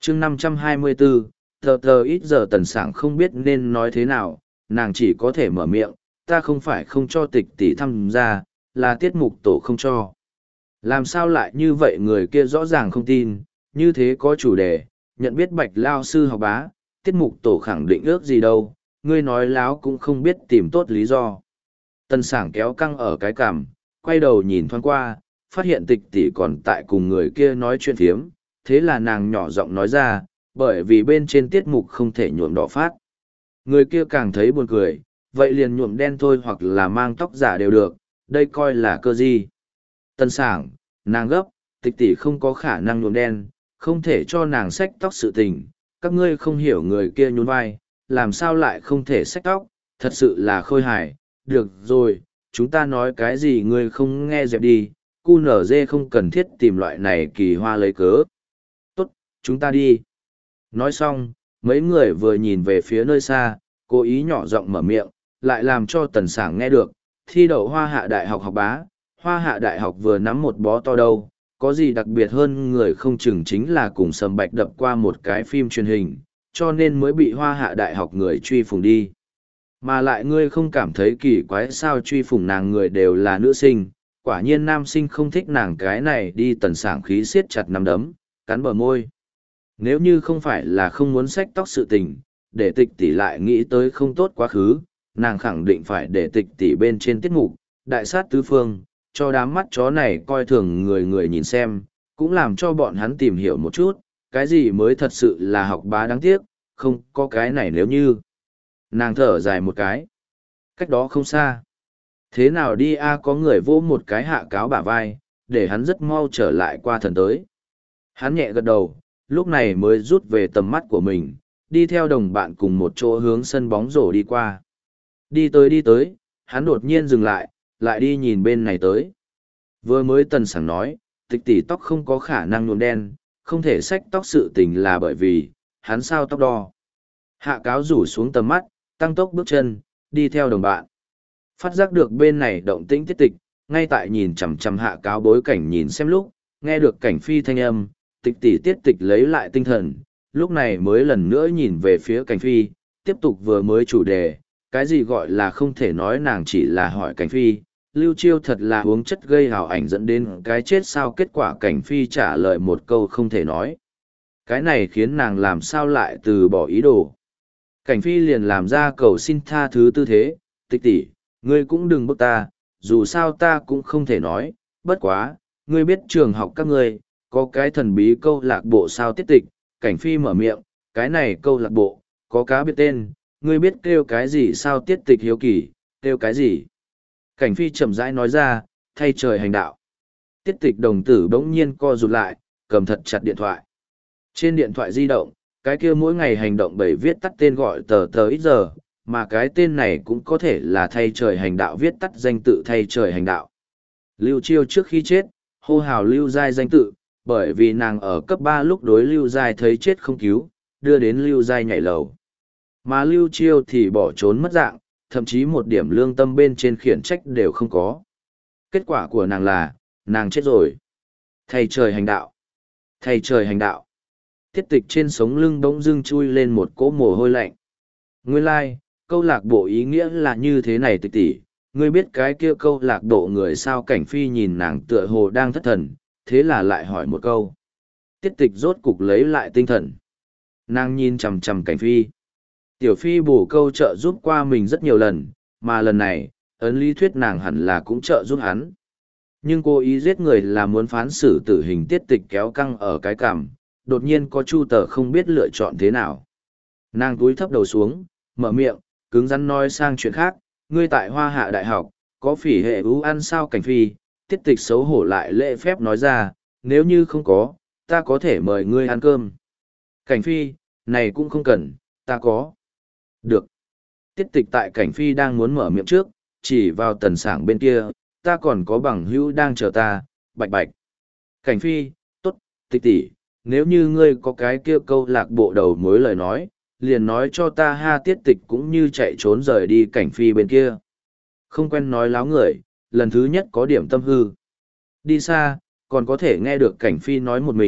chương 524, tờ ít giờ Tần Sảng không biết nên nói thế nào, nàng chỉ có thể mở miệng, ta không phải không cho tịch tỷ tham gia, là tiết mục tổ không cho. Làm sao lại như vậy, người kia rõ ràng không tin, như thế có chủ đề, nhận biết Bạch lao sư học bá, tiết mục tổ khẳng định ước gì đâu, ngươi nói láo cũng không biết tìm tốt lý do. Tần Sảng kéo căng ở cái cằm, quay đầu nhìn thoáng qua, phát hiện tịch tỷ còn tại cùng người kia nói chuyện phiếm, thế là nàng nhỏ giọng nói ra, bởi vì bên trên tiết mục không thể nhuộm đỏ phát. Người kia càng thấy buồn cười, vậy liền nhuộm đen thôi hoặc là mang tóc giả đều được, đây coi là cơ gì. Tần Sảng, nàng gấp, tịch tỷ không có khả năng nhuộm đen, không thể cho nàng xách tóc sự tình, các ngươi không hiểu. Người kia nhún vai, làm sao lại không thể xách tóc, thật sự là khôi hài. Được rồi, chúng ta nói cái gì ngươi không nghe dẹp đi, cu nở dê không cần thiết tìm loại này kỳ hoa lấy cớ. Tốt, chúng ta đi. Nói xong, mấy người vừa nhìn về phía nơi xa, cố ý nhỏ giọng mở miệng, lại làm cho Tần Sảng nghe được, thi đậu Hoa Hạ Đại học học bá. Hoa Hạ Đại học vừa nắm một bó to đâu, có gì đặc biệt hơn người không chừng chính là cùng Sầm Bạch đập qua một cái phim truyền hình, cho nên mới bị Hoa Hạ Đại học người truy phủng đi. Mà lại ngươi không cảm thấy kỳ quái sao, truy phủng nàng người đều là nữ sinh, quả nhiên nam sinh không thích nàng cái này đi. Tần Sảng khí siết chặt nắm đấm, cắn bờ môi. Nếu như không phải là không muốn xách tóc sự tình, để tịch tỷ lại nghĩ tới không tốt quá khứ, nàng khẳng định phải để tịch tỷ bên trên tiết mục, đại sát tứ phương, cho đám mắt chó này coi thường người người nhìn xem, cũng làm cho bọn hắn tìm hiểu một chút, cái gì mới thật sự là học bá. Đáng tiếc, không có cái này nếu như. Nàng thở dài một cái. Cách đó không xa. Thế nào đi a, có người vỗ một cái hạ cáo bả vai, để hắn rất mau trở lại qua thần tới. Hắn nhẹ gật đầu, lúc này mới rút về tầm mắt của mình, đi theo đồng bạn cùng một chỗ hướng sân bóng rổ đi qua. Đi tới, hắn đột nhiên dừng lại đi nhìn bên này tới. Vừa mới Tần Sảng nói, tịch tỷ tóc không có khả năng nhuộm đen, không thể xách tóc sự tình là bởi vì, hắn sao tóc đo. Hạ cáo rủ xuống tầm mắt, tăng tốc bước chân, đi theo đồng bạn. Phát giác được bên này động tĩnh tiết tịch, ngay tại nhìn chằm chằm hạ cáo bối cảnh nhìn xem lúc, nghe được cảnh phi thanh âm, tịch tỷ tiết tịch lấy lại tinh thần, lúc này mới lần nữa nhìn về phía cảnh phi, tiếp tục vừa mới chủ đề, cái gì gọi là không thể nói. Nàng chỉ là hỏi cảnh phi, Lưu Chiêu thật là uống chất gây hào ảnh dẫn đến cái chết sao, kết quả cảnh phi trả lời một câu không thể nói. Cái này khiến nàng làm sao lại từ bỏ ý đồ. Cảnh phi liền làm ra cầu xin tha thứ tư thế, tịch tỷ, ngươi cũng đừng bức ta, dù sao ta cũng không thể nói, bất quá, ngươi biết trường học các ngươi, có cái thần bí câu lạc bộ sao tiết tịch. Cảnh phi mở miệng, cái này câu lạc bộ, có cá biệt tên, ngươi biết kêu cái gì sao, tiết tịch hiếu kỳ, kêu cái gì. Cảnh phi chậm rãi nói ra, thay trời hành đạo. Tiết tịch đồng tử bỗng nhiên co rụt lại, cầm thật chặt điện thoại. Trên điện thoại di động, cái kia mỗi ngày hành động bảy viết tắt tên gọi tờ ít giờ, mà cái tên này cũng có thể là thay trời hành đạo viết tắt danh tự thay trời hành đạo. Lưu Chiêu trước khi chết, hô hào Lưu Giai danh tự, bởi vì nàng ở cấp 3 lúc đối Lưu Giai thấy chết không cứu, đưa đến Lưu Giai nhảy lầu. Mà Lưu Chiêu thì bỏ trốn mất dạng, thậm chí một điểm lương tâm bên trên khiển trách đều không có. Kết quả của nàng là, nàng chết rồi. Thay trời hành đạo. Thay trời hành đạo. Tiết tịch trên sống lưng bỗng dưng chui lên một cỗ mồ hôi lạnh. Nguyên lai, câu lạc bộ ý nghĩa là như thế này tịch tỷ, ngươi biết cái kia câu lạc bộ người sao. Cảnh phi nhìn nàng tựa hồ đang thất thần, thế là lại hỏi một câu. Tiết tịch rốt cục lấy lại tinh thần. Nàng nhìn chằm chằm cảnh phi. Tiểu phi bổ câu trợ giúp qua mình rất nhiều lần, mà lần này, ấn lý thuyết nàng hẳn là cũng trợ giúp hắn. Nhưng cô ý giết người là muốn phán xử tử hình. Tiết tịch kéo căng ở cái cằm, đột nhiên có chu tờ không biết lựa chọn thế nào. Nàng cúi thấp đầu xuống, mở miệng, cứng rắn nói sang chuyện khác, ngươi tại Hoa Hạ Đại học, có phỉ hệ ưu ăn sao. Cảnh phi, tiết tịch xấu hổ lại lễ phép nói ra, nếu như không có, ta có thể mời ngươi ăn cơm. Cảnh phi, này cũng không cần, ta có. Được. Tiết tịch tại cảnh phi đang muốn mở miệng trước, chỉ vào Tần Sảng bên kia, ta còn có bằng hữu đang chờ ta, bạch bạch. Cảnh phi, tốt, tịch tỷ, nếu như ngươi có cái kia câu lạc bộ đầu mối lời nói, liền nói cho ta ha. Tiết tịch cũng như chạy trốn rời đi cảnh phi bên kia. Không quen nói láo người, lần thứ nhất có điểm tâm hư. Đi xa, còn có thể nghe được cảnh phi nói một mình,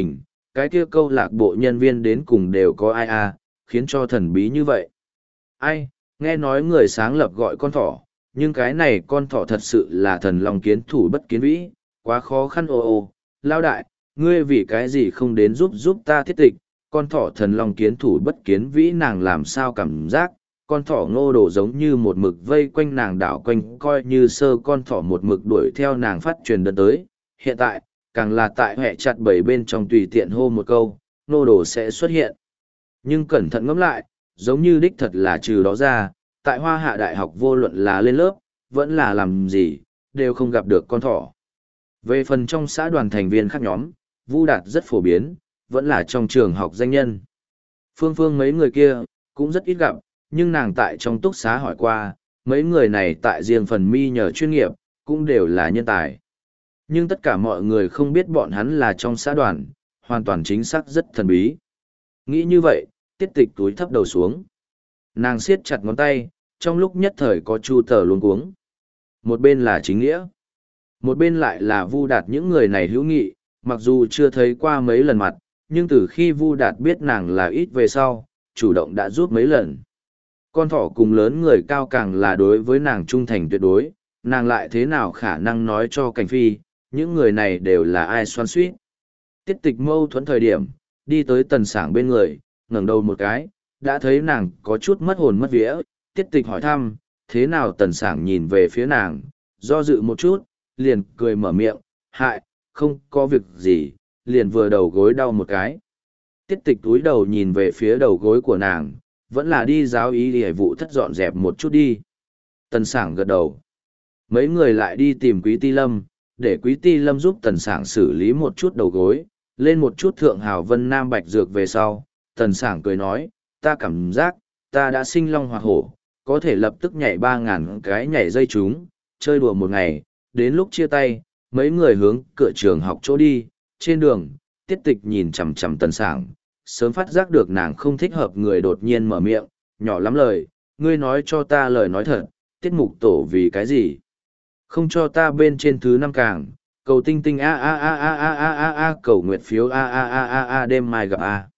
cái kia câu lạc bộ nhân viên đến cùng đều có ai à, khiến cho thần bí như vậy. Ai, nghe nói người sáng lập gọi con thỏ, nhưng cái này con thỏ thật sự là thần long kiến thủ bất kiến vĩ, quá khó khăn ồ, lao đại, ngươi vì cái gì không đến giúp ta thiết tịch, con thỏ thần long kiến thủ bất kiến vĩ nàng làm sao cảm giác, con thỏ Ngô Đồ giống như một mực vây quanh nàng đảo quanh coi như sơ con thỏ một mực đuổi theo nàng phát truyền đơn tới, hiện tại, càng là tại hệ chặt bảy bên trong tùy tiện hô một câu, Ngô Đồ sẽ xuất hiện. Nhưng cẩn thận ngẫm lại, giống như đích thật là trừ đó ra, tại Hoa Hạ Đại học vô luận là lên lớp, vẫn là làm gì, đều không gặp được con thỏ. Về phần trong xã đoàn thành viên khác nhóm, Vu Đạt rất phổ biến, vẫn là trong trường học danh nhân. Phương Phương mấy người kia, cũng rất ít gặp, nhưng nàng tại trong túc xá hỏi qua, mấy người này tại riêng phần mi nhờ chuyên nghiệp, cũng đều là nhân tài. Nhưng tất cả mọi người không biết bọn hắn là trong xã đoàn, hoàn toàn chính xác rất thần bí. Nghĩ như vậy, tiết tịch túi thấp đầu xuống. Nàng siết chặt ngón tay, trong lúc nhất thời có chu tờ luống cuống. Một bên là chính nghĩa, một bên lại là Vu Đạt những người này hữu nghị, mặc dù chưa thấy qua mấy lần mặt, nhưng từ khi Vu Đạt biết nàng là ít về sau, chủ động đã giúp mấy lần. Con thỏ cùng lớn người cao càng là đối với nàng trung thành tuyệt đối, nàng lại thế nào khả năng nói cho Cảnh Phi, những người này đều là ai xoan suýt. Tiết tịch mâu thuẫn thời điểm, đi tới Tần Sảng bên người, ngẩng đầu một cái, đã thấy nàng có chút mất hồn mất vía, tiết tịch hỏi thăm, thế nào Tần Sảng nhìn về phía nàng, do dự một chút, liền cười mở miệng, hại, không có việc gì, liền vừa đầu gối đau một cái. Tiết tịch túi đầu nhìn về phía đầu gối của nàng, vẫn là đi giáo ý để vụ thất dọn dẹp một chút đi. Tần Sảng gật đầu. Mấy người lại đi tìm Quý Ti Lâm, để Quý Ti Lâm giúp Tần Sảng xử lý một chút đầu gối, lên một chút thượng hào vân nam bạch dược về sau. Tần Sảng cười nói, ta cảm giác, ta đã sinh long hoạt hổ, có thể lập tức nhảy 3.000 cái nhảy dây chúng, chơi đùa một ngày, đến lúc chia tay, mấy người hướng cửa trường học chỗ đi, trên đường, tiết tịch nhìn chằm chằm Tần Sảng, sớm phát giác được nàng không thích hợp người đột nhiên mở miệng, nhỏ lắm lời, ngươi nói cho ta lời nói thật, tiết mục tổ vì cái gì? Không cho ta bên trên thứ 5 càng, cầu tinh tinh a a a a a a a a cầu nguyệt phiếu a a a a a đêm mai gặp a.